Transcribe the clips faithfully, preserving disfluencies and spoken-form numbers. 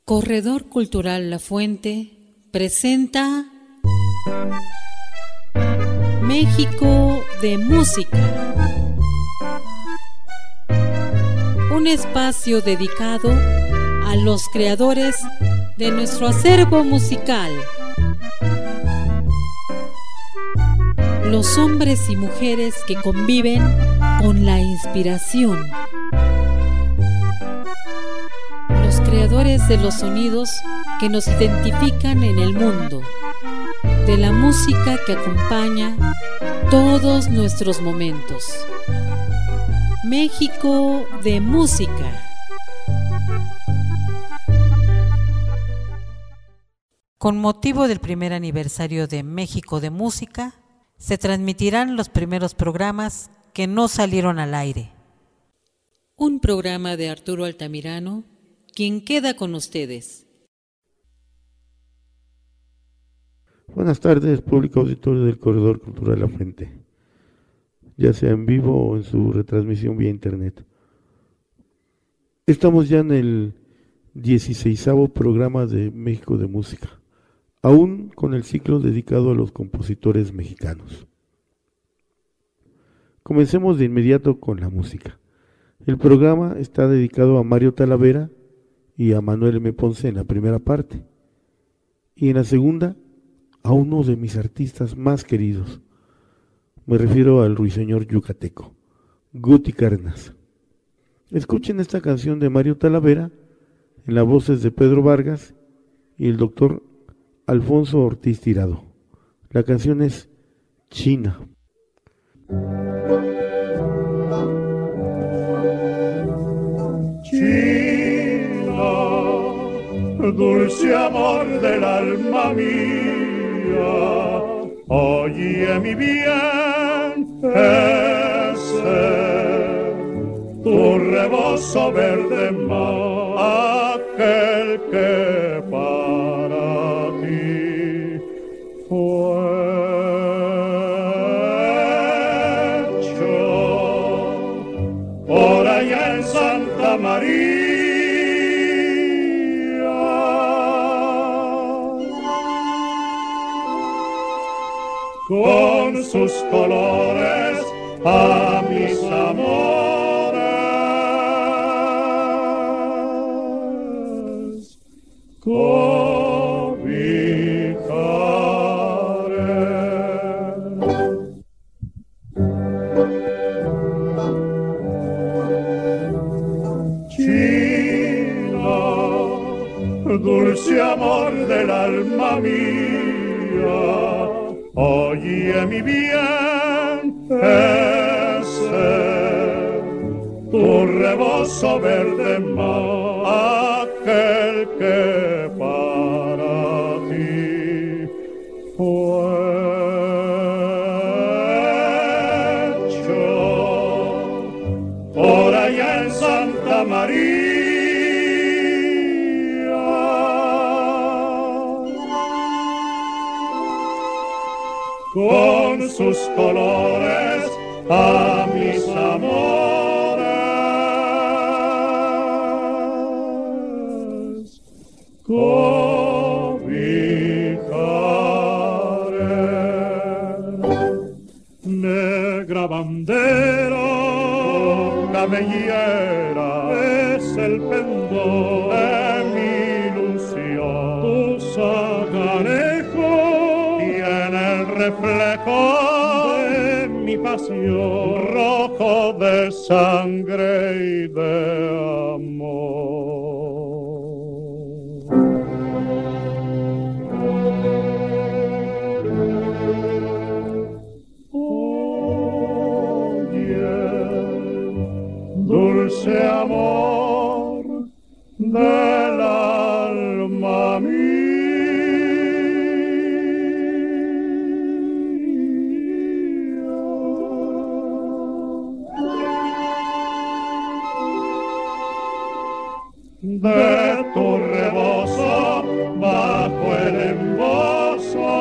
Corredor Cultural La Fuente presenta México de Música, un espacio dedicado a los creadores de nuestro acervo musical, los hombres y mujeres que conviven con la inspiración, los creadores de los sonidos que nos identifican en el mundo, de la música que acompaña todos nuestros momentos. México de Música. Con motivo del primer aniversario de México de Música, se transmitirán los primeros programas que no salieron al aire. Un programa de Arturo Altamirano, quien queda con ustedes. Buenas tardes, público auditorio del Corredor Cultural La Fuente, ya sea en vivo o en su retransmisión vía internet. Estamos ya en el dieciseisavo programa de México de Música, aún con el ciclo dedicado a los compositores mexicanos. Comencemos de inmediato con la música. El programa está dedicado a Mario Talavera y a Manuel M. Ponce en la primera parte, y en la segunda a uno de mis artistas más queridos. Me refiero al ruiseñor yucateco, Guti Cárdenas. Escuchen esta canción de Mario Talavera en las voces de Pedro Vargas y el doctor Alfonso Ortiz Tirado. La canción es China. China, dulce amor del alma mía, oye mi bien, ese tu rebozo verde mar, aquel que para ti fue hecho por allá en Santa María. Con sus colores a mis amores cobijaré. China, dulce amor del alma mía, oye mi bien, ese tu rebozo verde mar, aquel que para ti fue hecho por allá en Santa María. Con sus colores a mis amores cobijaré. Negra bandera, cabellera, es el pendón de mi ilusión. Tu sacanejo tiene el reflejo de mi pasión, rojo de sangre y de amor. Dulce amor del alma mía, de tu rebozo bajo el embozo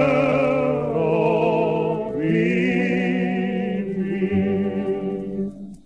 quiero vivir.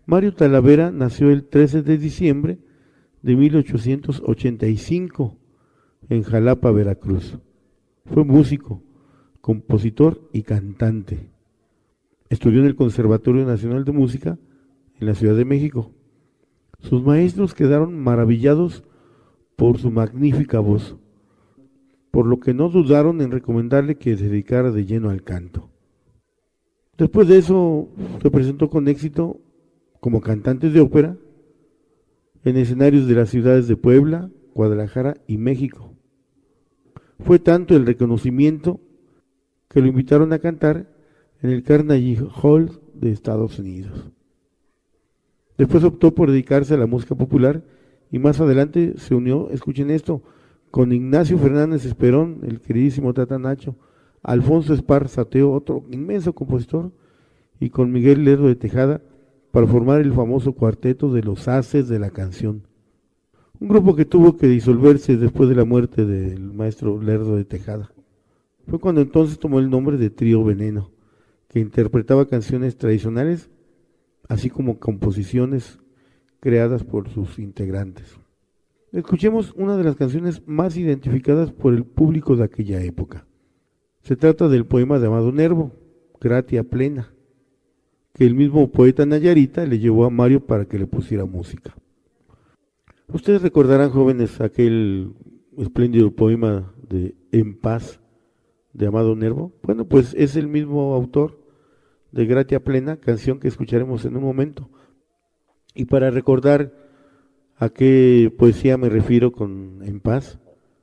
Mario Talavera nació el trece de diciembre de mil ochocientos ochenta y cinco en Jalapa, Veracruz. Fue músico, compositor y cantante. Estudió en el Conservatorio Nacional de Música en la Ciudad de México. Sus maestros quedaron maravillados por su magnífica voz, por lo que no dudaron en recomendarle que se dedicara de lleno al canto. Después de eso se presentó con éxito como cantante de ópera en escenarios de las ciudades de Puebla, Guadalajara y México. Fue tanto el reconocimiento que lo invitaron a cantar en el Carnegie Hall de Estados Unidos. Después optó por dedicarse a la música popular y más adelante se unió, escuchen esto, con Ignacio Fernández Esperón, el queridísimo Tata Nacho, Alfonso Esparza Teo, otro inmenso compositor, y con Miguel Lerdo de Tejada para formar el famoso cuarteto de los Haces de la Canción. Un grupo que tuvo que disolverse después de la muerte del maestro Lerdo de Tejada. Fue cuando entonces tomó el nombre de Trío Veneno, que interpretaba canciones tradicionales, así como composiciones creadas por sus integrantes. Escuchemos una de las canciones más identificadas por el público de aquella época. Se trata del poema de Amado Nervo, Gratia Plena, que el mismo poeta Nayarita le llevó a Mario para que le pusiera música. Ustedes recordarán, jóvenes, aquel espléndido poema de En Paz de Amado Nervo. Bueno, pues es el mismo autor de Gratia Plena, canción que escucharemos en un momento. Y para recordar a qué poesía me refiero con En Paz,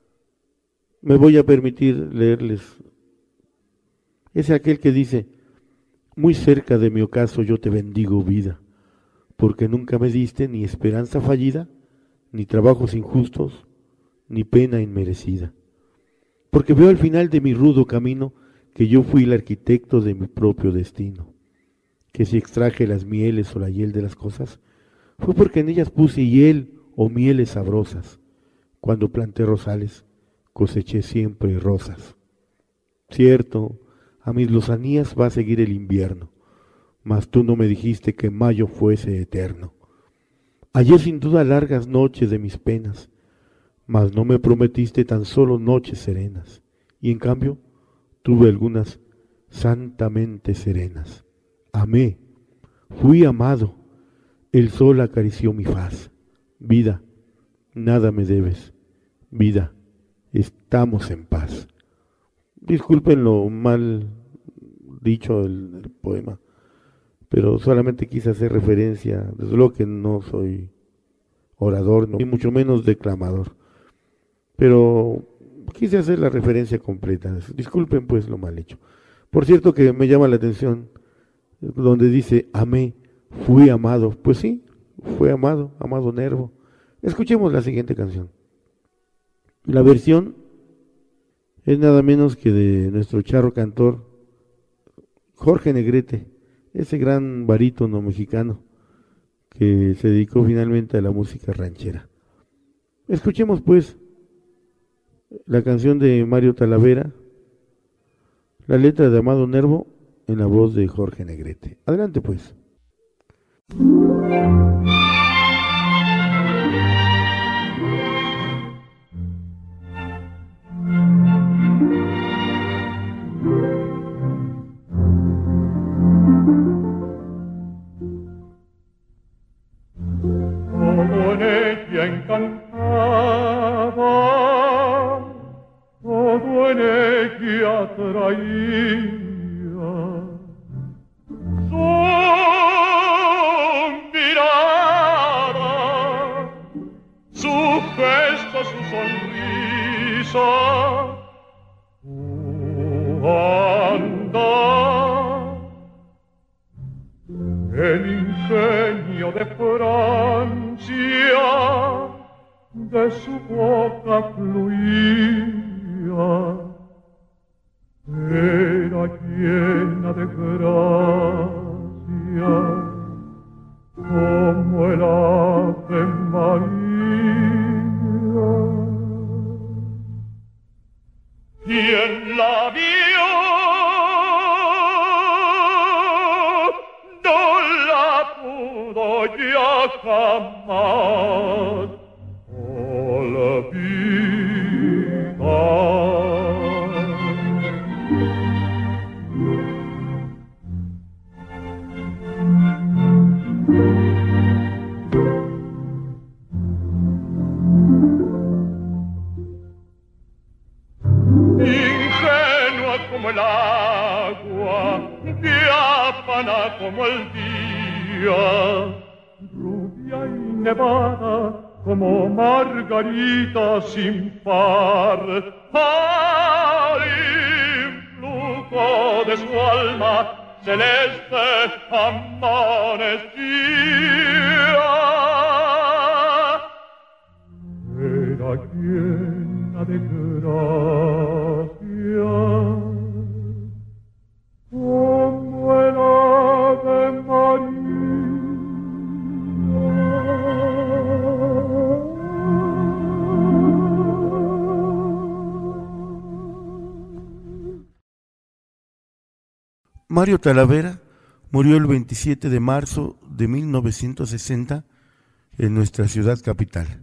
me voy a permitir leerles. Es aquel que dice: muy cerca de mi ocaso yo te bendigo, vida, porque nunca me diste ni esperanza fallida, ni trabajos injustos, ni pena inmerecida. Porque veo al final de mi rudo camino que yo fui el arquitecto de mi propio destino, que si extraje las mieles o la hiel de las cosas, fue porque en ellas puse hiel o mieles sabrosas. Cuando planté rosales, coseché siempre rosas. Cierto, a mis lozanías va a seguir el invierno, mas tú no me dijiste que mayo fuese eterno. Hallé sin duda largas noches de mis penas, mas no me prometiste tan solo noches serenas, y en cambio tuve algunas santamente serenas. Amé, fui amado, el sol acarició mi faz. Vida, nada me debes, vida, estamos en paz. Disculpen lo mal dicho el, el poema, pero solamente quise hacer referencia, desde luego que no soy orador, no, ni mucho menos declamador, pero quise hacer la referencia completa. Disculpen pues lo mal hecho. Por cierto que me llama la atención donde dice amé, fui amado. Pues sí, fue amado, Amado Nervo. Escuchemos la siguiente canción. La versión es nada menos que de nuestro charro cantor Jorge Negrete, ese gran barítono mexicano que se dedicó finalmente a la música ranchera. Escuchemos pues la canción de Mario Talavera, la letra de Amado Nervo en la voz de Jorge Negrete. Adelante pues. Todo en ella encantaba, todo en ella traía su mirada, su gesto, su sonrisa, su andar, el ingenio de Francia, de su boca fluía, era llena de gracia, como el Ave María. Quien la vio no la pudo ya jamás olvidar. Ingenua como el agua, diáfana como el día, rubia y nevada como margarita sin par, al influjo de su alma celeste amanecía. Era llena de gracia, como el Ave Mario Talavera murió el veintisiete de marzo de mil novecientos sesenta en nuestra ciudad capital.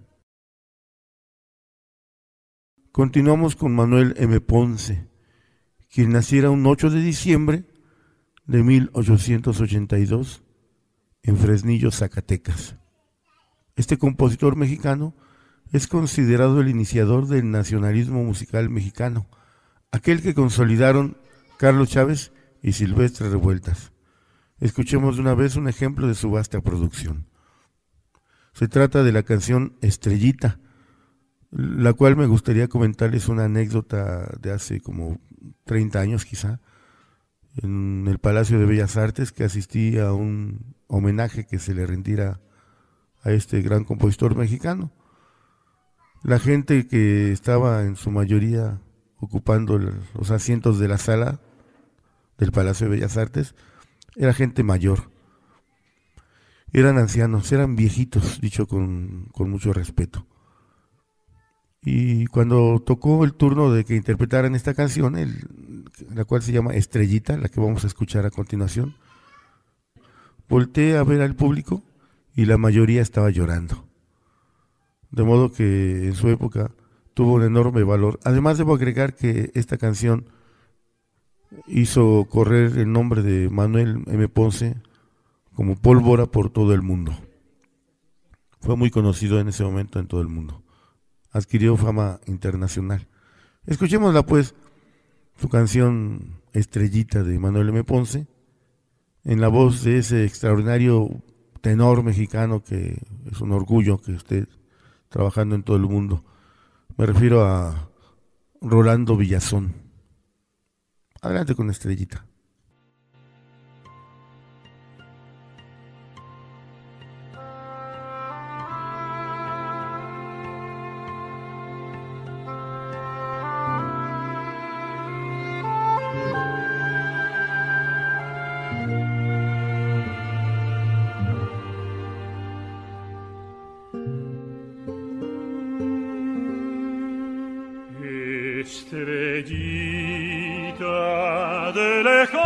Continuamos con Manuel M. Ponce, quien naciera un ocho de diciembre de mil ochocientos ochenta y dos en Fresnillo, Zacatecas. Este compositor mexicano es considerado el iniciador del nacionalismo musical mexicano, aquel que consolidaron Carlos Chávez y Silvestre Revueltas. Escuchemos de una vez un ejemplo de su vasta producción. Se trata de la canción Estrellita, la cual me gustaría comentarles una anécdota de hace como treinta años quizá, en el Palacio de Bellas Artes, que asistí a un homenaje que se le rindiera a este gran compositor mexicano. La gente que estaba en su mayoría ocupando los asientos de la sala del Palacio de Bellas Artes era gente mayor, eran ancianos, eran viejitos, dicho con, con mucho respeto. Y cuando tocó el turno de que interpretaran esta canción, el, la cual se llama Estrellita, la que vamos a escuchar a continuación, volteé a ver al público y la mayoría estaba llorando. De modo que en su época tuvo un enorme valor. Además, debo agregar que esta canción hizo correr el nombre de Manuel M. Ponce como pólvora por todo el mundo. Fue muy conocido en ese momento en todo el mundo. Adquirió fama internacional. Escuchémosla pues, su canción Estrellita de Manuel M. Ponce, en la voz de ese extraordinario tenor mexicano que es un orgullo que esté trabajando en todo el mundo. Me refiero a Rolando Villazón. Adelante con Estrellita. Estrellita de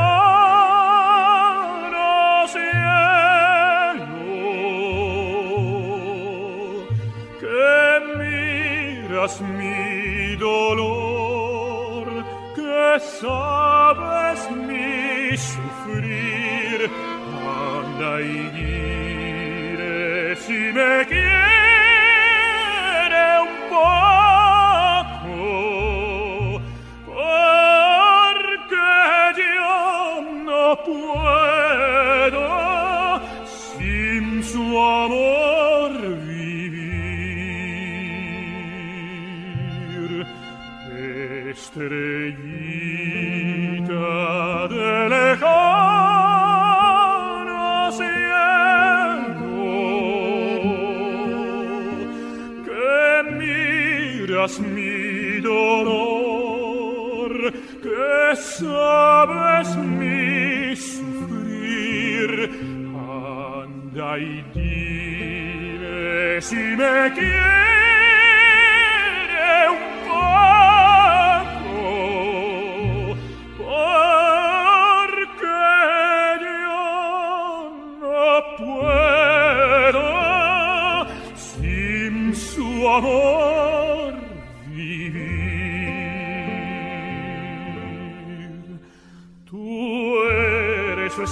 lejano cielo, que miras mi dolor, que sabes mi sufrir, anda y dile si me quiere un poco. Puedo sin su amor vivir. Estrellita de lejano cielo, que miras mi dolor, que sabes mi sufrir, anda y dile si me quiere un poco, porque yo no puedo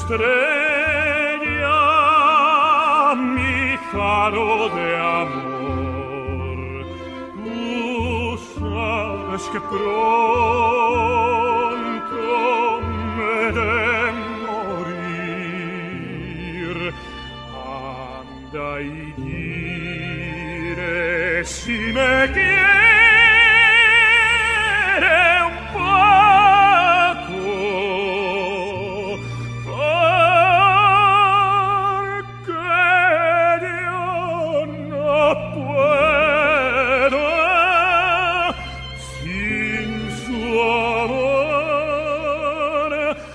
estrella, mi faro de amor. Tú sabes que pronto me de morir. Anda y dire si me quiere un poco, porque yo no puedo sin su amor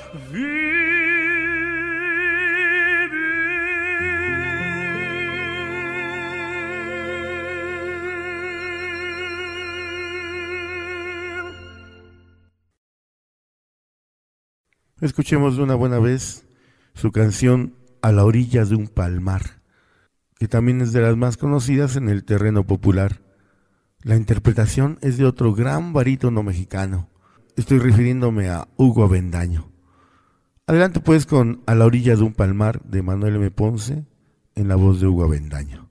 Escuchemos de una buena vez su canción A la orilla de un palmar, que también es de las más conocidas en el terreno popular. La interpretación es de otro gran barítono mexicano. Estoy refiriéndome a Hugo Avendaño. Adelante pues con A la orilla de un palmar de Manuel M. Ponce en la voz de Hugo Avendaño.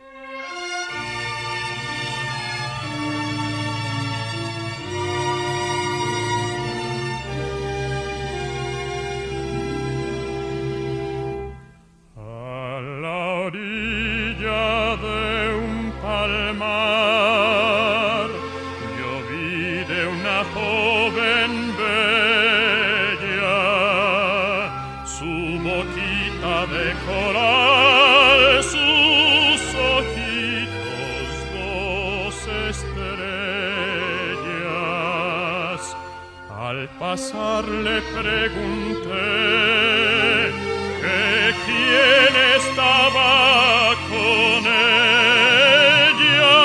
Pasar le pregunté que quién estaba con ella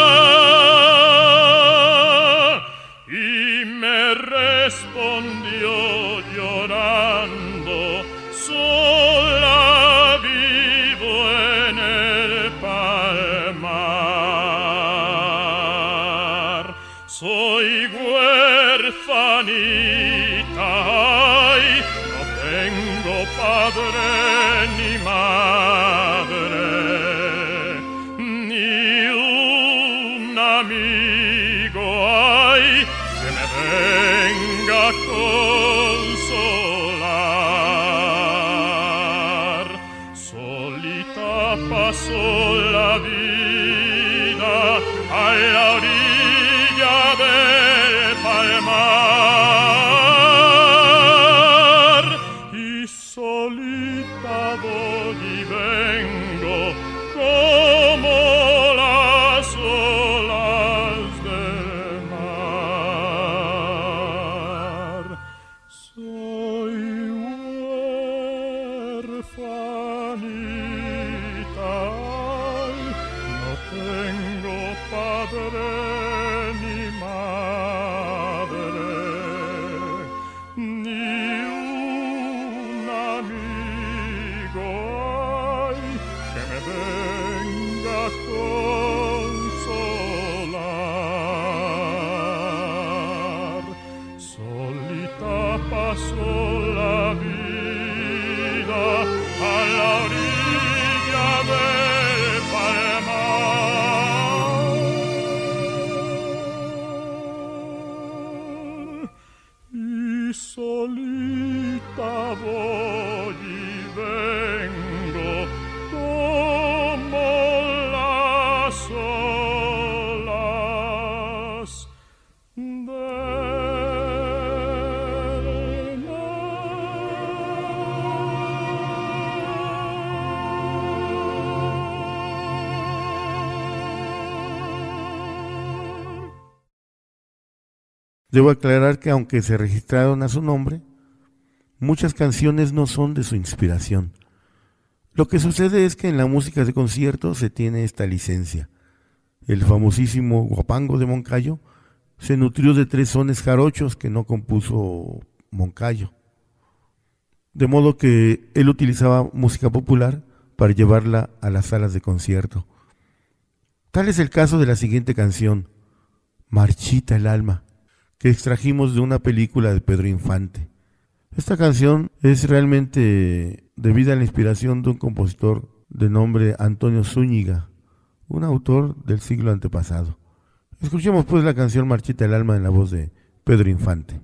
y me respondió llorando: sola vivo en el palmar, soy huérfanita, ay, no tengo padre ni madre, ni un amigo, ay, que me venga a consolar. Solita pasó la vida a la orilla del palmar, y solita voy y vengo como las olas del mar. Soy huérfanita, no tengo padre ni madre, ni un amigo, ay, que me venga a consolar. Solita pasó la vida a la orilla del palmar, y solita voy y vengo como las olas del mar. Debo aclarar que aunque se registraron a su nombre, muchas canciones no son de su inspiración. Lo que sucede es que en la música de concierto se tiene esta licencia. El famosísimo Guapango de Moncayo se nutrió de tres sones jarochos que no compuso Moncayo. De modo que él utilizaba música popular para llevarla a las salas de concierto. Tal es el caso de la siguiente canción, Marchita el alma, que extrajimos de una película de Pedro Infante. Esta canción es realmente debida a la inspiración de un compositor de nombre Antonio Zúñiga, un autor del siglo antepasado. Escuchemos pues la canción Marchita el alma en la voz de Pedro Infante.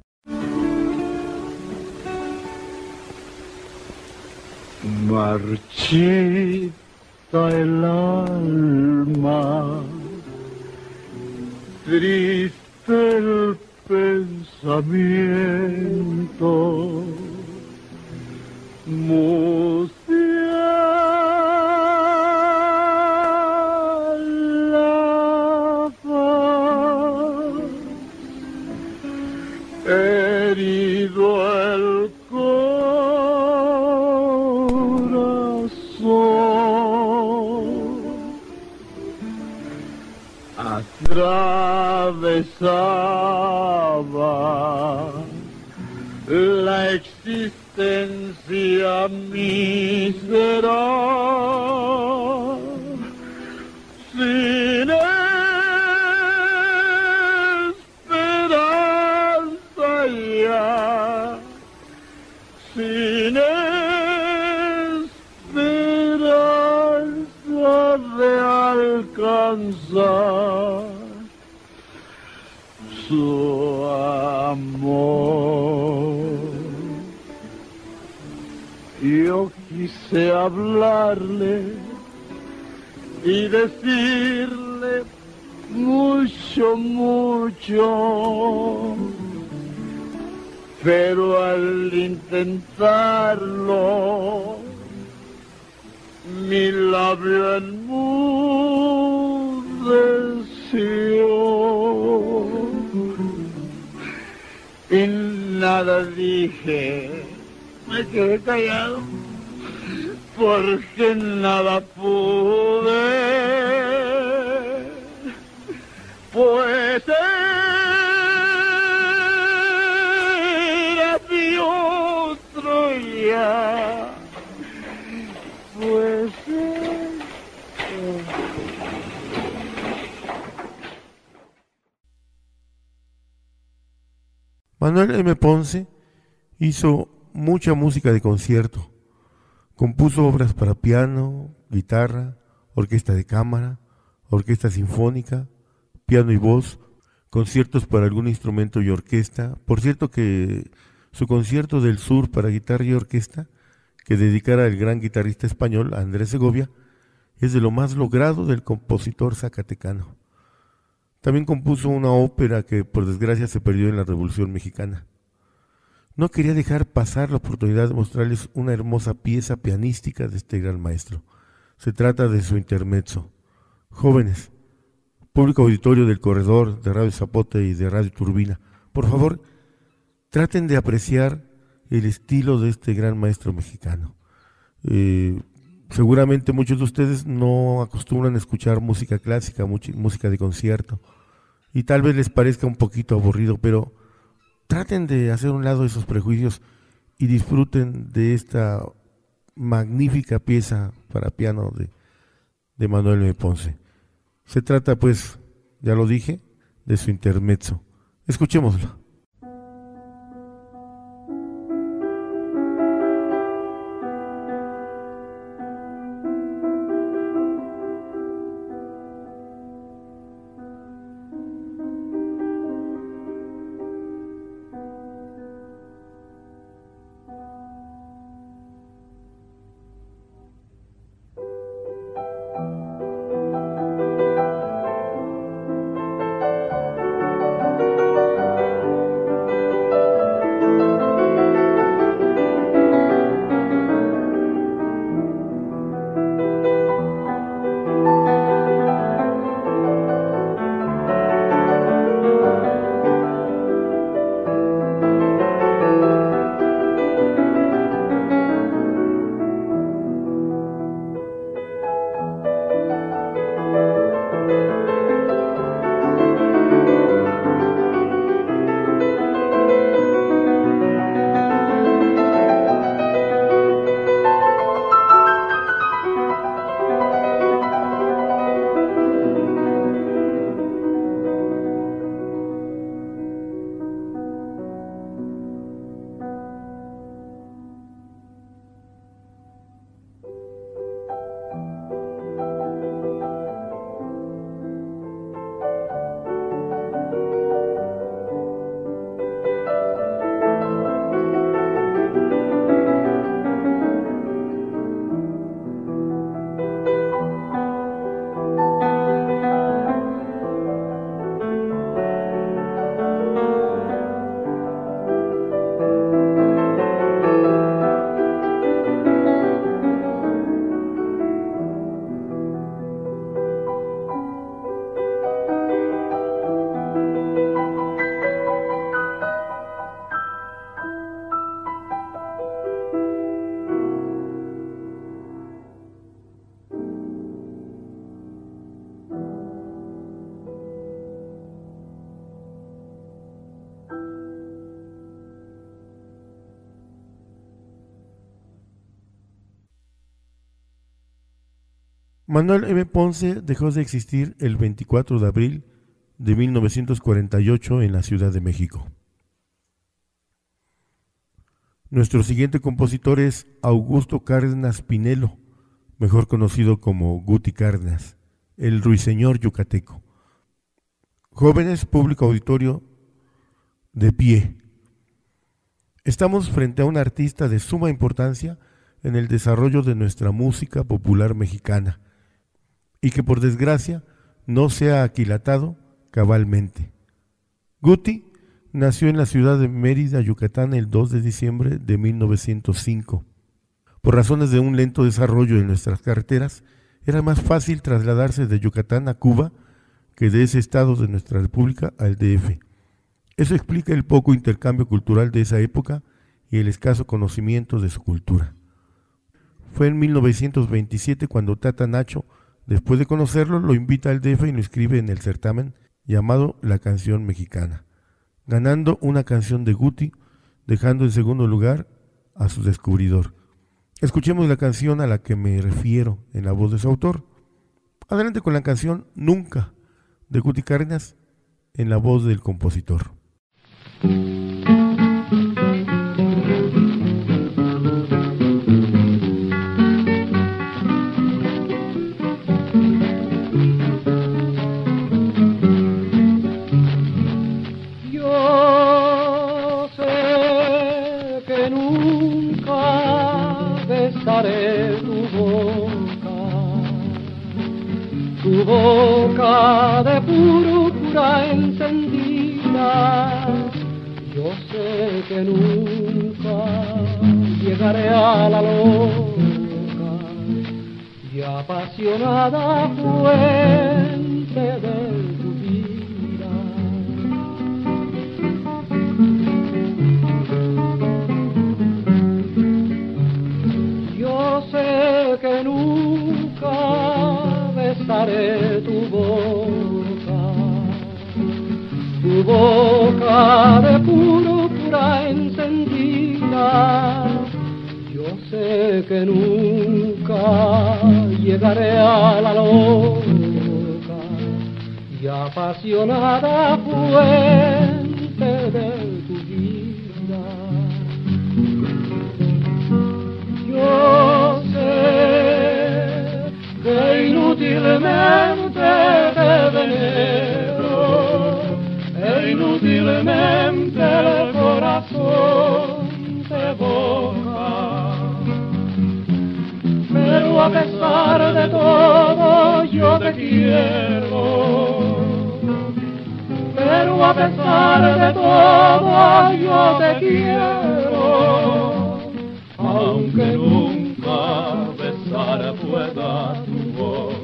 Marchita el alma, triste el pensamiento, musear la paz, herido el atravesaba la existencia mísera sin esperanza ya, sin esperanza de alcanzar su amor. Yo quise hablarle y decirle mucho, mucho, pero al intentarlo mi labio enmudeció y nada dije, me quedé callado porque nada pude, pues era de otro ya, pues Manuel M. Ponce hizo mucha música de concierto. Compuso obras para piano, guitarra, orquesta de cámara, orquesta sinfónica, piano y voz, conciertos para algún instrumento y orquesta. Por cierto que su concierto del sur para guitarra y orquesta, que dedicara al gran guitarrista español Andrés Segovia, es de lo más logrado del compositor zacatecano. También compuso una ópera que por desgracia se perdió en la Revolución Mexicana. No quería dejar pasar la oportunidad de mostrarles una hermosa pieza pianística de este gran maestro. Se trata de su intermezzo. Jóvenes, público auditorio del Corredor, de Radio Zapote y de Radio Turbina, por favor, traten de apreciar el estilo de este gran maestro mexicano. Eh, seguramente muchos de ustedes no acostumbran a escuchar música clásica, música de concierto, y tal vez les parezca un poquito aburrido, pero traten de hacer a un lado esos prejuicios y disfruten de esta magnífica pieza para piano de, de Manuel M. Ponce. Se trata, pues, ya lo dije, de su intermezzo. Escuchémoslo. Manuel M. Ponce dejó de existir el veinticuatro de abril de mil novecientos cuarenta y ocho en la Ciudad de México. Nuestro siguiente compositor es Augusto Cárdenas Pinelo, mejor conocido como Guti Cárdenas, el ruiseñor yucateco. Jóvenes, público auditorio, de pie. Estamos frente a un artista de suma importancia en el desarrollo de nuestra música popular mexicana y que por desgracia no se ha aquilatado cabalmente. Guti nació en la ciudad de Mérida, Yucatán, el dos de diciembre de mil novecientos cinco. Por razones de un lento desarrollo en nuestras carreteras, era más fácil trasladarse de Yucatán a Cuba que de ese estado de nuestra república al D F. Eso explica el poco intercambio cultural de esa época y el escaso conocimiento de su cultura. Fue en mil novecientos veintisiete cuando Tata Nacho, después de conocerlo, lo invita al D F y lo inscribe en el certamen llamado La Canción Mexicana, ganando una canción de Guti, dejando en segundo lugar a su descubridor. Escuchemos la canción a la que me refiero en la voz de su autor. Adelante con la canción Nunca, de Guti Cárdenas, en la voz del compositor. Yo sé que nunca besaré tu boca, tu boca de púrpura encendida. Yo sé que nunca llegaré a la loca y apasionada fuente de tu vida. Yo sé que nunca besaré tu boca, tu boca de púrpura encendida. Yo sé que nunca llegaré a la loca y apasionada fuente de tu vida. Yo sé que inútilmente te venero, e inútilmente el corazón te evoca, pero a pesar de todo yo te quiero, pero a pesar de todo yo te quiero, aunque nunca besar pueda tu boca.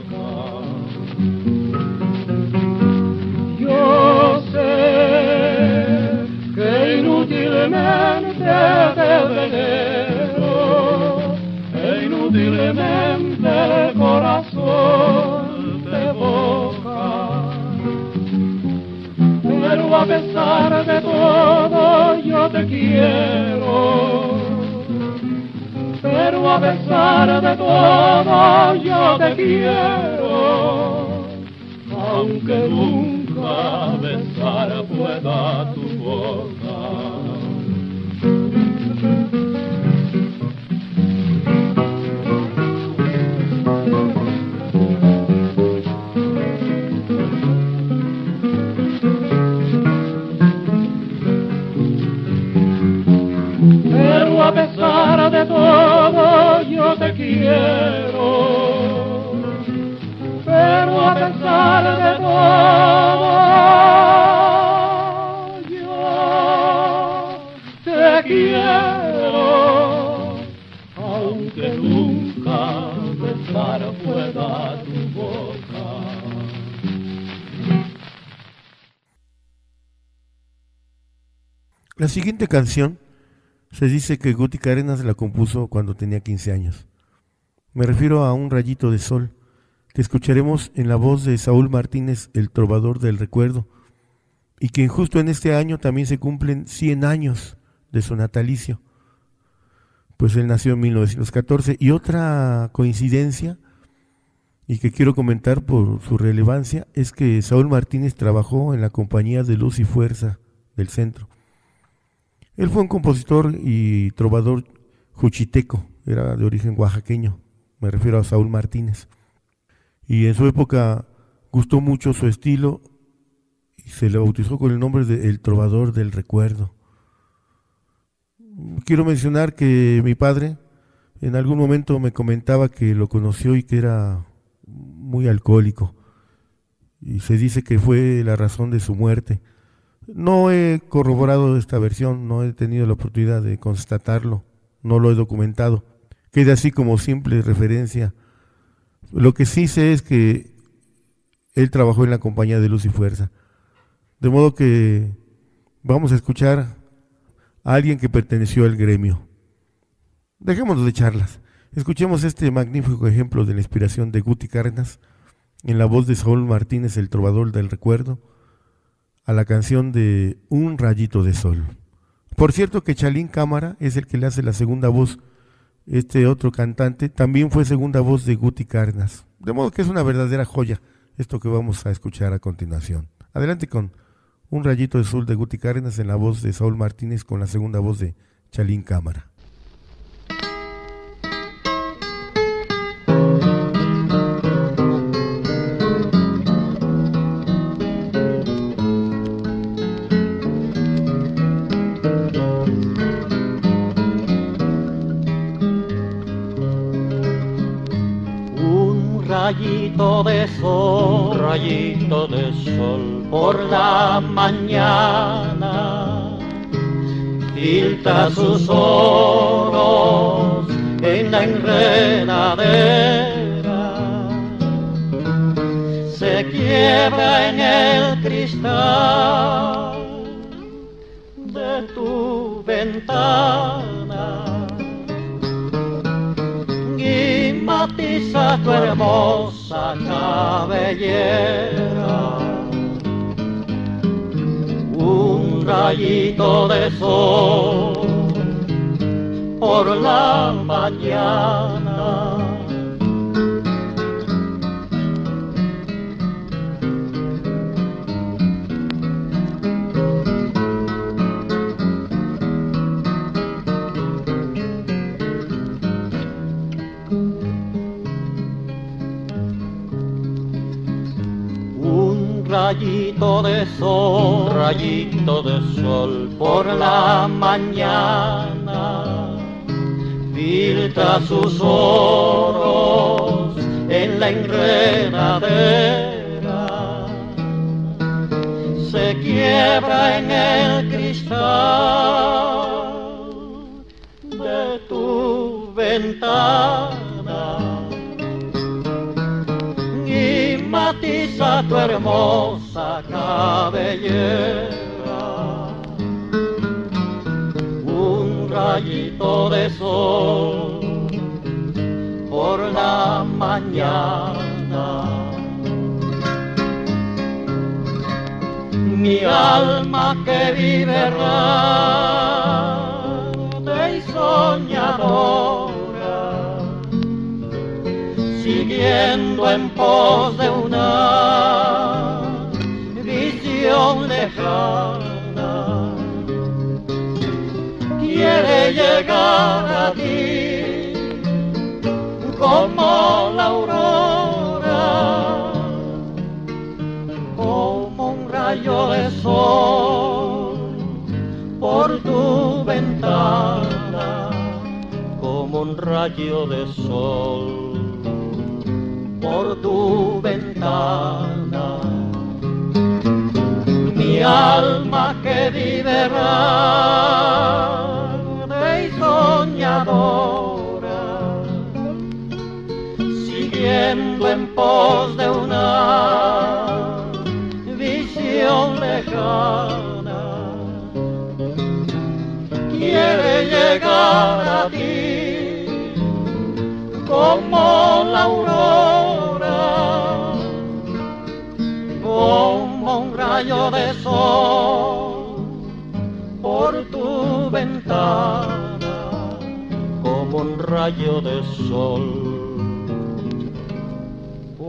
Yo sé que inútilmente te venero, e inútilmente el corazón te evoca, pero a pesar de todo yo te quiero, pero a pesar de todo yo te quiero, aunque nunca besar pueda tu boca. Pero a pesar de todo yo te quiero, pero a pesar de todo yo te quiero, aunque nunca besar pueda tu boca. La siguiente canción se dice que Guti Cárdenas la compuso cuando tenía quince años. Me refiero a Un Rayito de Sol, que escucharemos en la voz de Saúl Martínez, el trovador del recuerdo, y que justo en este año también se cumplen cien años de su natalicio, pues él nació en mil novecientos catorce. Y otra coincidencia y que quiero comentar por su relevancia es que Saúl Martínez trabajó en la Compañía de Luz y Fuerza del Centro. Él fue un compositor y trovador juchiteco, era de origen oaxaqueño, me refiero a Saúl Martínez, y en su época gustó mucho su estilo y se le bautizó con el nombre de El Trovador del Recuerdo. Quiero mencionar que mi padre en algún momento me comentaba que lo conoció y que era muy alcohólico, y se dice que fue la razón de su muerte. No he corroborado esta versión, no he tenido la oportunidad de constatarlo, no lo he documentado, queda así como simple referencia. Lo que sí sé es que él trabajó en la Compañía de Luz y Fuerza, de modo que vamos a escuchar a alguien que perteneció al gremio. Dejémonos de charlas, escuchemos este magnífico ejemplo de la inspiración de Guti Cárdenas en la voz de Saúl Martínez, el trovador del recuerdo, a la canción de Un Rayito de Sol. Por cierto que Chalín Cámara es el que le hace la segunda voz. Este otro cantante también fue segunda voz de Guti Cárdenas, de modo que es una verdadera joya esto que vamos a escuchar a continuación. Adelante con Un Rayito de Sol de Guti Cárdenas en la voz de Saúl Martínez con la segunda voz de Chalín Cámara. Rayito de sol, rayito de sol por la mañana, filtra sus oros en la enredadera, se quiebra en el cristal de tu ventana y matiza tu hermosa cabellera. Un rayito de sol por la mañana. Rayito de sol, rayito de sol por la mañana, filtra sus oros en la enredadera, se quiebra en el cristal de tu ventana y matiza tu hermosa cabellera. Un rayito de sol por la mañana. Mi alma que vive errante y soñadora, siguiendo en pos de una visión lejana, quiere llegar a ti como la aurora, como un rayo de sol por tu ventana, como un rayo de sol por tu ventana. Mi alma que vive errante y soñadora, siguiendo en pos de una visión lejana, quiere llegar a ti como la aurora, como un rayo de sol por tu ventana, como un rayo de sol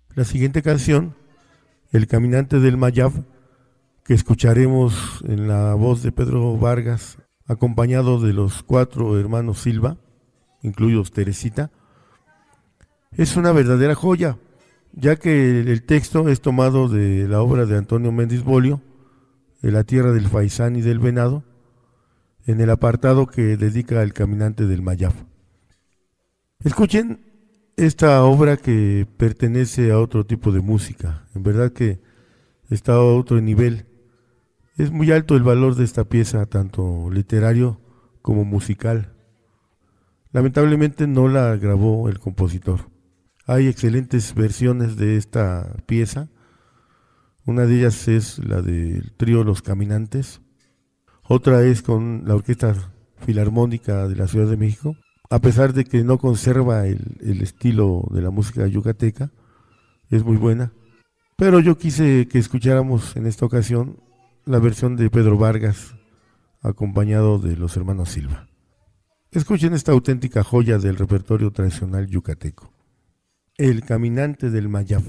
La siguiente canción, El Caminante del Mayab, que escucharemos en la voz de Pedro Vargas, acompañado de los cuatro hermanos Silva, incluidos Teresita, es una verdadera joya, ya que el texto es tomado de la obra de Antonio Méndez Bolio, de La Tierra del Faisán y del Venado, en el apartado que dedica al Caminante del Mayab. Escuchen esta obra que pertenece a otro tipo de música, en verdad que está a otro nivel. Es muy alto el valor de esta pieza, tanto literario como musical. Lamentablemente no la grabó el compositor. Hay excelentes versiones de esta pieza. Una de ellas es la del trío Los Caminantes. Otra es con la Orquesta Filarmónica de la Ciudad de México. A pesar de que no conserva el, el estilo de la música yucateca, es muy buena. Pero yo quise que escucháramos en esta ocasión la versión de Pedro Vargas, acompañado de los hermanos Silva. Escuchen esta auténtica joya del repertorio tradicional yucateco, El Caminante del Mayab.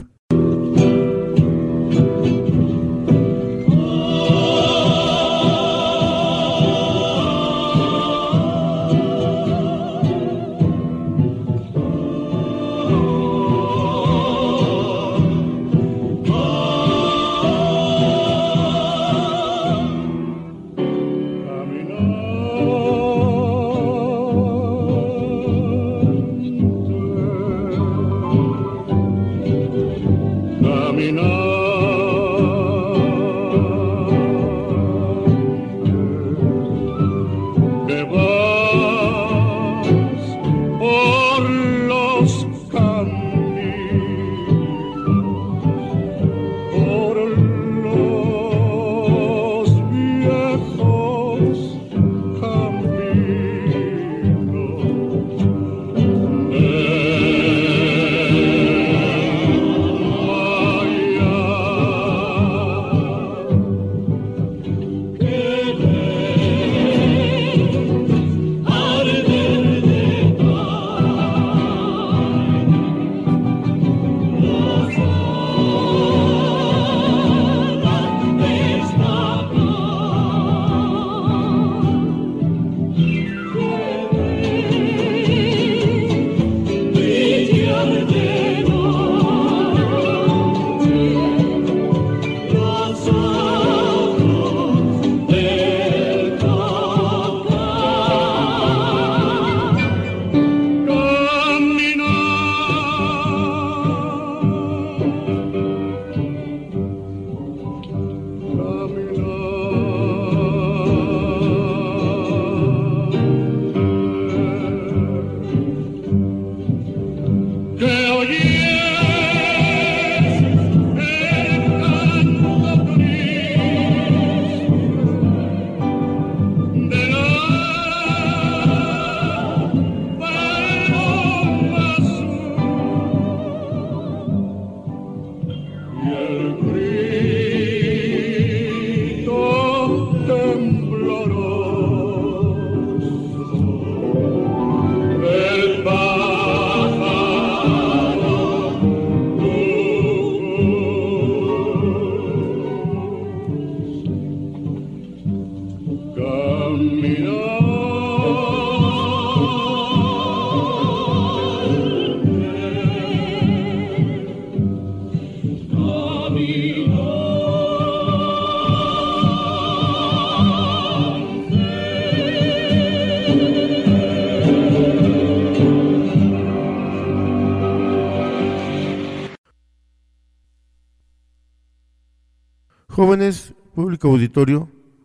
Jóvenes, público auditorio,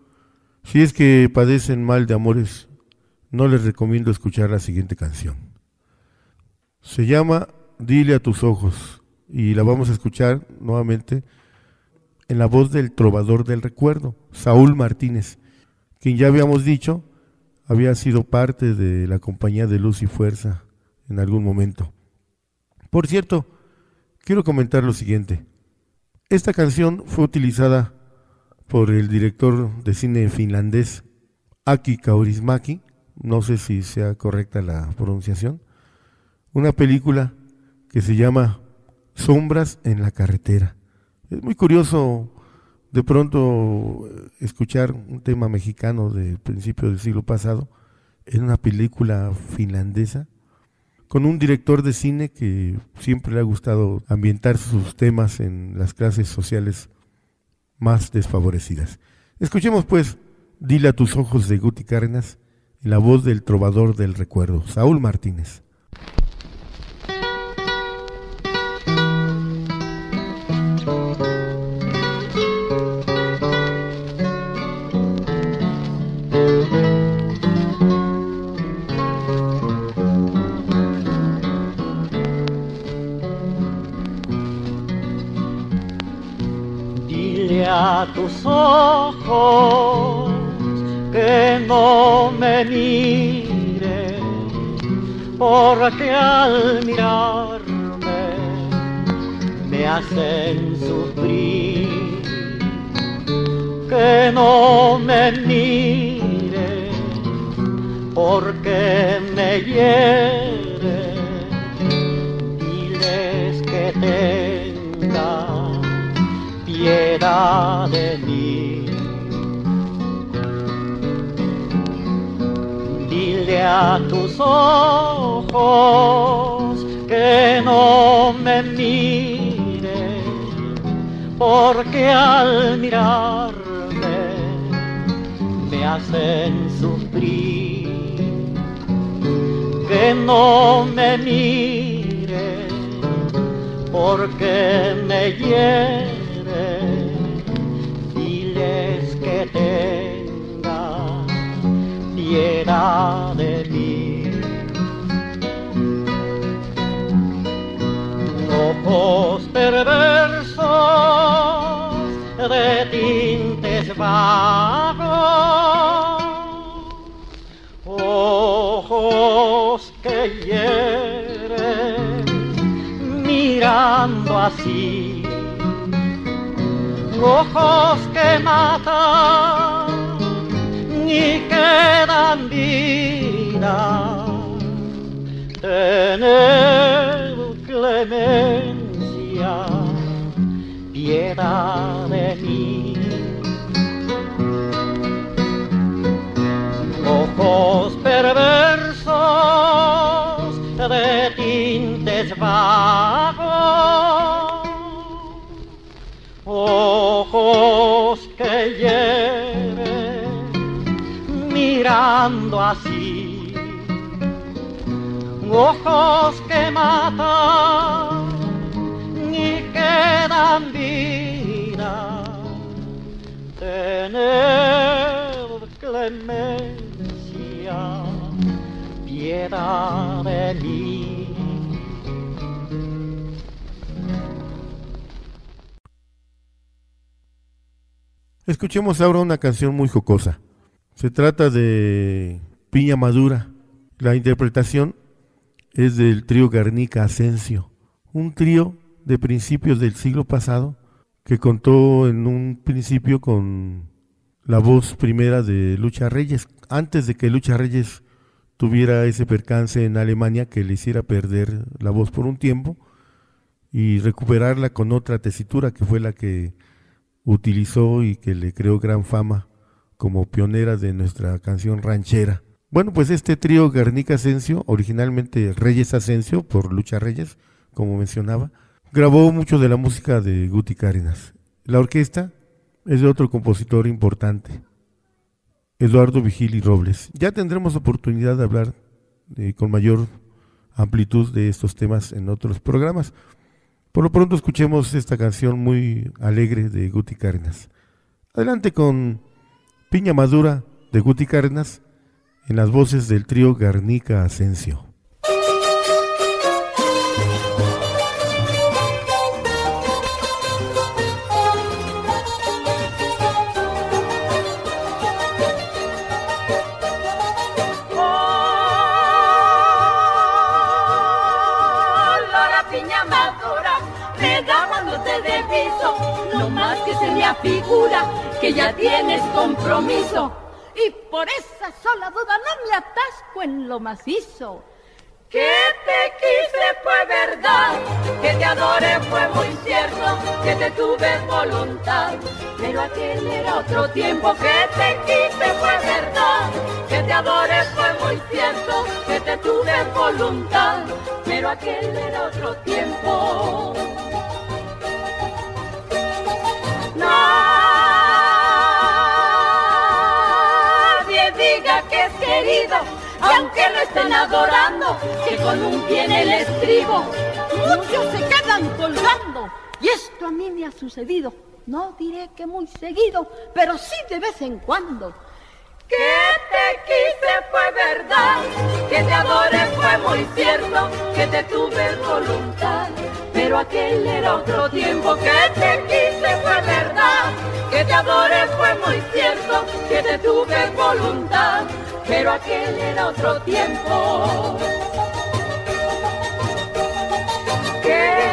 si es que padecen mal de amores, no les recomiendo escuchar la siguiente canción. Se llama Dile a tus ojos y la vamos a escuchar nuevamente en la voz del trovador del recuerdo, Saúl Martínez, quien ya habíamos dicho había sido parte de la compañía de Luz y Fuerza en algún momento. Por cierto, quiero comentar lo siguiente. Esta canción fue utilizada por el director de cine finlandés Aki Kaurismäki, no sé si sea correcta la pronunciación, una película que se llama Sombras en la carretera. Es muy curioso de pronto escuchar un tema mexicano de principios del siglo pasado en una película finlandesa, con un director de cine que siempre le ha gustado ambientar sus temas en las clases sociales más desfavorecidas. Escuchemos pues Dile a tus ojos de Guti Cárdenas en la voz del trovador del recuerdo, Saúl Martínez. A tus ojos que no me miren, porque al mirarme me hacen sufrir. Que no me miren, porque me hieren. Diles que tengan piedad de mí. Dile a tus ojos que no me miren, porque al mirarme me hacen sufrir. Que no me miren, porque me hieren. Diles que tenga piedad de mí. Ojos perversos de tintes vagos, ojos que hieren mirando así, ojos que matan y que dan vida. Tened clemencia, piedad de mí. Ojos perversos de tintes vagos, ojos que hieren mirando así, ojos que matan y que dan vida. Tened clemencia, piedad de mí. Escuchemos ahora una canción muy jocosa. Se trata de Piña Madura. La interpretación es del trío Garnica Asensio, un trío de principios del siglo pasado que contó en un principio con la voz primera de Lucha Reyes, antes de que Lucha Reyes tuviera ese percance en Alemania que le hiciera perder la voz por un tiempo y recuperarla con otra tesitura que fue la que utilizó y que le creó gran fama como pionera de nuestra canción ranchera. Bueno, pues este trío Garnica Asensio, originalmente Reyes Asensio por Lucha Reyes, como mencionaba, grabó mucho de la música de Guti Cárdenas. La orquesta es de otro compositor importante, Eduardo Vigili Robles. Ya tendremos oportunidad de hablar eh, con mayor amplitud de estos temas en otros programas. Por lo pronto escuchemos esta canción muy alegre de Guti Cárdenas. Adelante con Piña Madura de Guti Cárdenas en las voces del trío Garnica Asensio. Figura que ya tienes compromiso y por esa sola duda no me atasco en lo macizo. Que te quise fue verdad, que te adoré fue muy cierto, que te tuve en voluntad, pero aquel era otro tiempo, que te quise fue verdad. Que te adoré fue muy cierto, que te tuve en voluntad, pero aquel era otro tiempo. Nadie diga que es querido, aunque lo estén adorando, que con un pie en el estribo muchos se quedan colgando. Y esto a mí me ha sucedido, no diré que muy seguido, pero sí de vez en cuando. Que te quise fue verdad, que te adoré fue muy cierto, que te tuve en voluntad, pero aquel era otro tiempo. Que te quise fue verdad, que te adoré fue muy cierto, que te tuve en voluntad, pero aquel era otro tiempo. Qué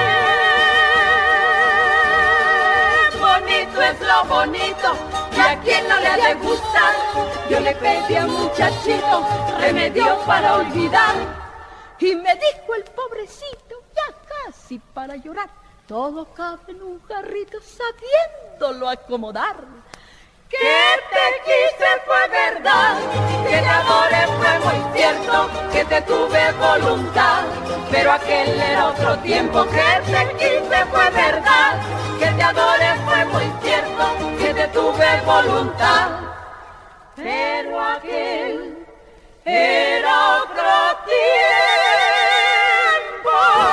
bonito es lo bonito, y a quien no le ha de gustar. Yo le pedí a un muchachito remedio para olvidar, y me dijo el pobrecito, ya casi para llorar, todo cabe en un jarrito sabiéndolo acomodar. Que te quise fue verdad, que te adoré fue muy cierto, que te tuve voluntad, pero aquel era otro tiempo. Que te quise fue verdad, que te adoré fue muy cierto, que te tuve voluntad, pero aquel era otro tiempo.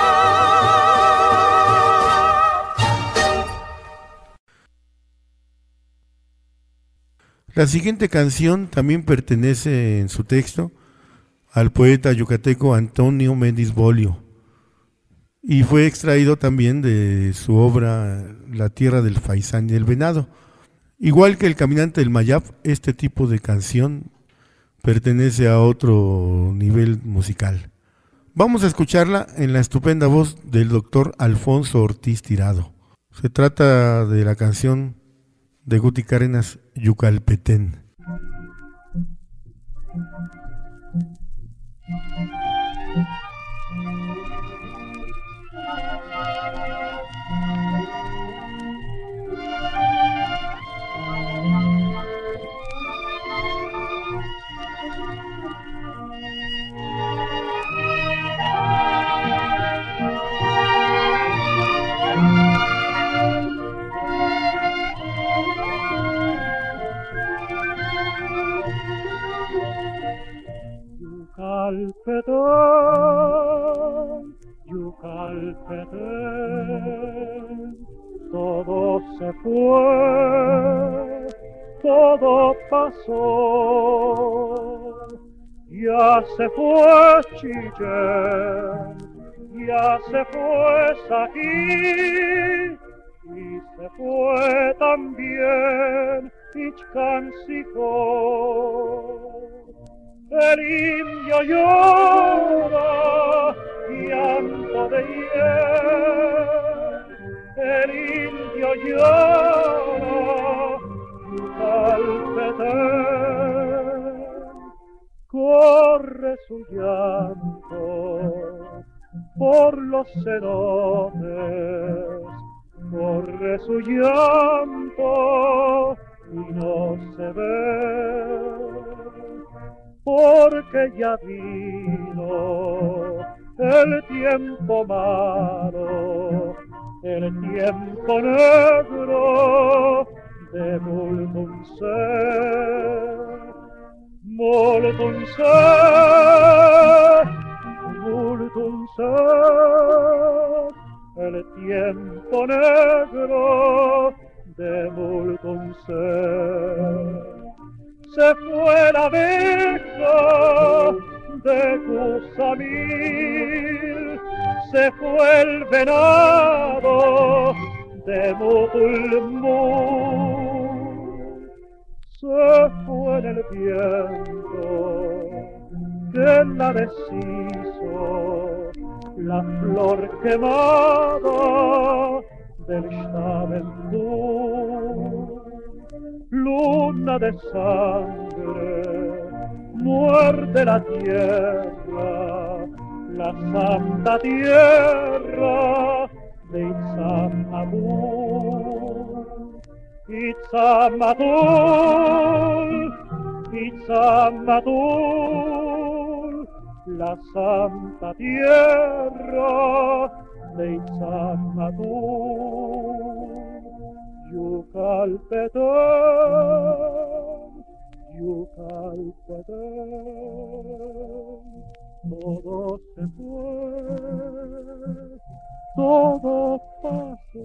La siguiente canción también pertenece en su texto al poeta yucateco Antonio Méndez Bolio y fue extraído también de su obra La tierra del faisán y el venado. Igual que El caminante del Mayab, este tipo de canción pertenece a otro nivel musical. Vamos a escucharla en la estupenda voz del doctor Alfonso Ortiz Tirado. Se trata de la canción de Guti Cárdenas, Yucalpetén. Yucalpetén, Yucalpetén, todo se fue, todo pasó, ya se fue Chichen, ya se fue Saquí, y se fue también Ichcancicó. El indio llora, llanto de hiel. El indio llora, Yucalpetén. Corre su llanto por los cenotes, corre su llanto y no se ve, porque ya vino el tiempo malo, el tiempo negro de moltun ser, moltun ser, moltun ser, el tiempo negro de moltun ser. Se fue la abeja de Cusamil, se fue el venado de Mutulmú, se fue en el viento que la deshizo, la flor quemada del Xtabendú. Luna de sangre, muerde la tierra, la santa tierra Itzamatul, Itzamatul, la santa tierra de Itzamatul. Yucalpetén, Yucalpetén, todo se fue, todo pasó.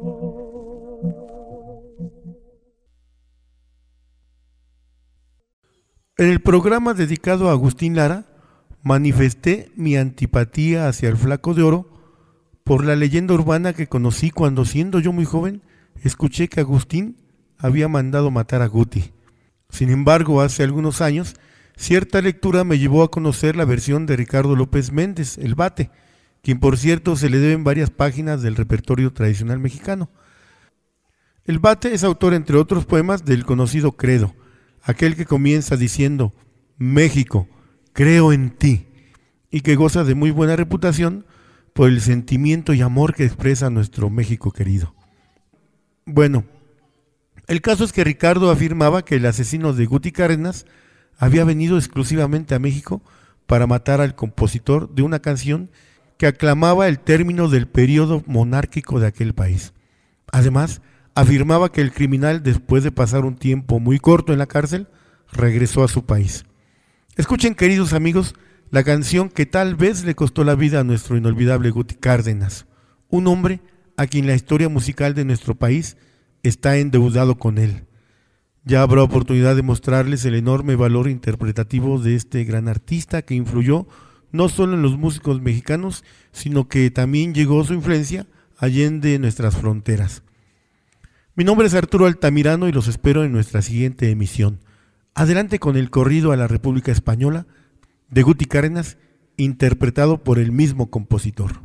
En el programa dedicado a Agustín Lara, manifesté mi antipatía hacia el Flaco de Oro por la leyenda urbana que conocí cuando, siendo yo muy joven, escuché que Agustín había mandado matar a Guti. Sin embargo, hace algunos años, cierta lectura me llevó a conocer la versión de Ricardo López Méndez, el Bate, quien por cierto se le deben varias páginas del repertorio tradicional mexicano. El Bate es autor, entre otros poemas, del conocido Credo, aquel que comienza diciendo: México, creo en ti, y que goza de muy buena reputación por el sentimiento y amor que expresa nuestro México querido. Bueno, el caso es que Ricardo afirmaba que el asesino de Guti Cárdenas había venido exclusivamente a México para matar al compositor de una canción que aclamaba el término del periodo monárquico de aquel país. Además, afirmaba que el criminal, después de pasar un tiempo muy corto en la cárcel, regresó a su país. Escuchen, queridos amigos, la canción que tal vez le costó la vida a nuestro inolvidable Guti Cárdenas, un hombre a quien la historia musical de nuestro país está endeudado con él. Ya habrá oportunidad de mostrarles el enorme valor interpretativo de este gran artista que influyó no solo en los músicos mexicanos, sino que también llegó su influencia allende nuestras fronteras. Mi nombre es Arturo Altamirano y los espero en nuestra siguiente emisión. Adelante con el corrido a la República Española de Guti Cárdenas, interpretado por el mismo compositor.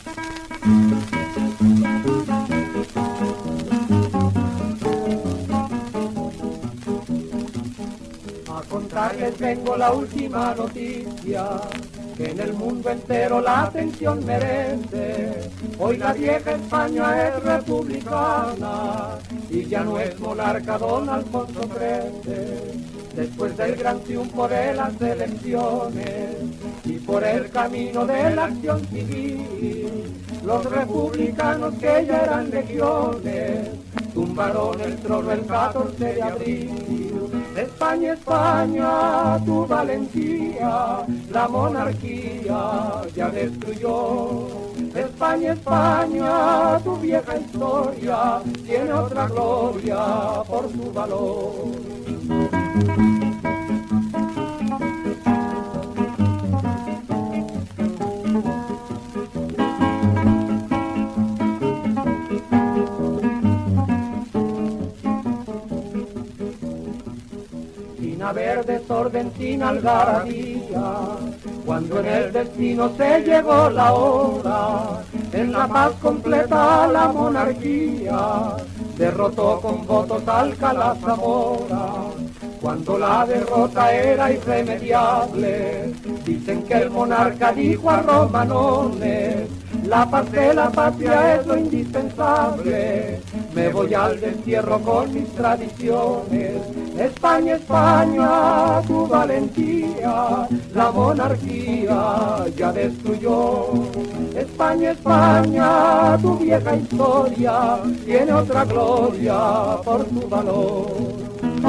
A contarles vengo la última noticia, que en el mundo entero la atención merece. Hoy la vieja España es republicana y ya no es monarca don Alfonso trece. Después del gran triunfo de las elecciones y por el camino de la acción civil, los republicanos que ya eran legiones tumbaron el trono el catorce de abril. España, España, tu valentía, la monarquía ya destruyó. España, España, tu vieja historia tiene otra gloria por su valor. Sin haber desorden, sin algarabía, cuando en el destino se llegó la hora, en la paz completa la monarquía derrotó con votos Alcalá Zamora. Cuando la derrota era irremediable, dicen que el monarca dijo a Romanones: la paz de la patria es lo indispensable, me voy al destierro con mis tradiciones. España, España, tu valentía, la monarquía ya destruyó. España, España, tu vieja historia tiene otra gloria por su valor.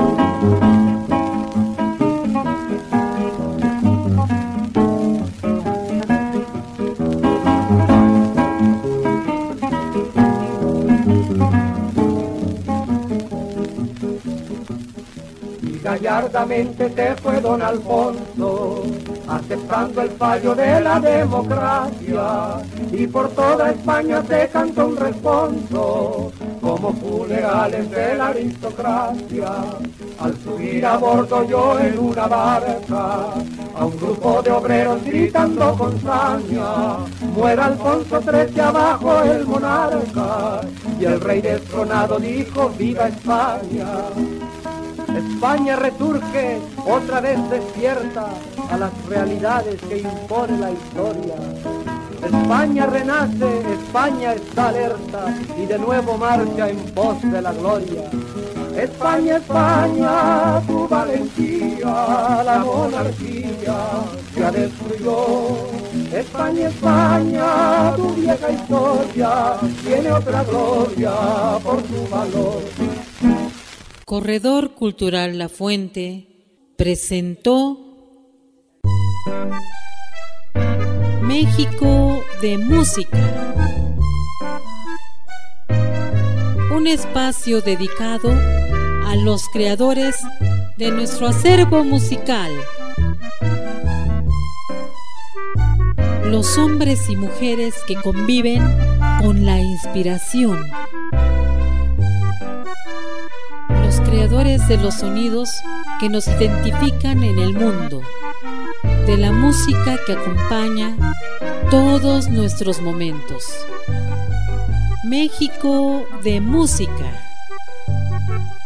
Gallardamente se fue don Alfonso, aceptando el fallo de la democracia, y por toda España se cantó un responso, como funerales de la aristocracia. Al subir a bordo yo en una barca, a un grupo de obreros gritando con saña: muera Alfonso trece, abajo el monarca. Y el rey destronado dijo: viva España. España resurge, otra vez despierta a las realidades que impone la historia. España renace, España está alerta y de nuevo marcha en pos de la gloria. España, España, tu valentía, la monarquía ya destruyó. España, España, tu vieja historia tiene otra gloria por su valor. Corredor Cultural La Fuente presentó México de Música, un espacio dedicado a los creadores de nuestro acervo musical, los hombres y mujeres que conviven con la inspiración, los creadores de los sonidos que nos identifican en el mundo, de la música que acompaña todos nuestros momentos. México de Música.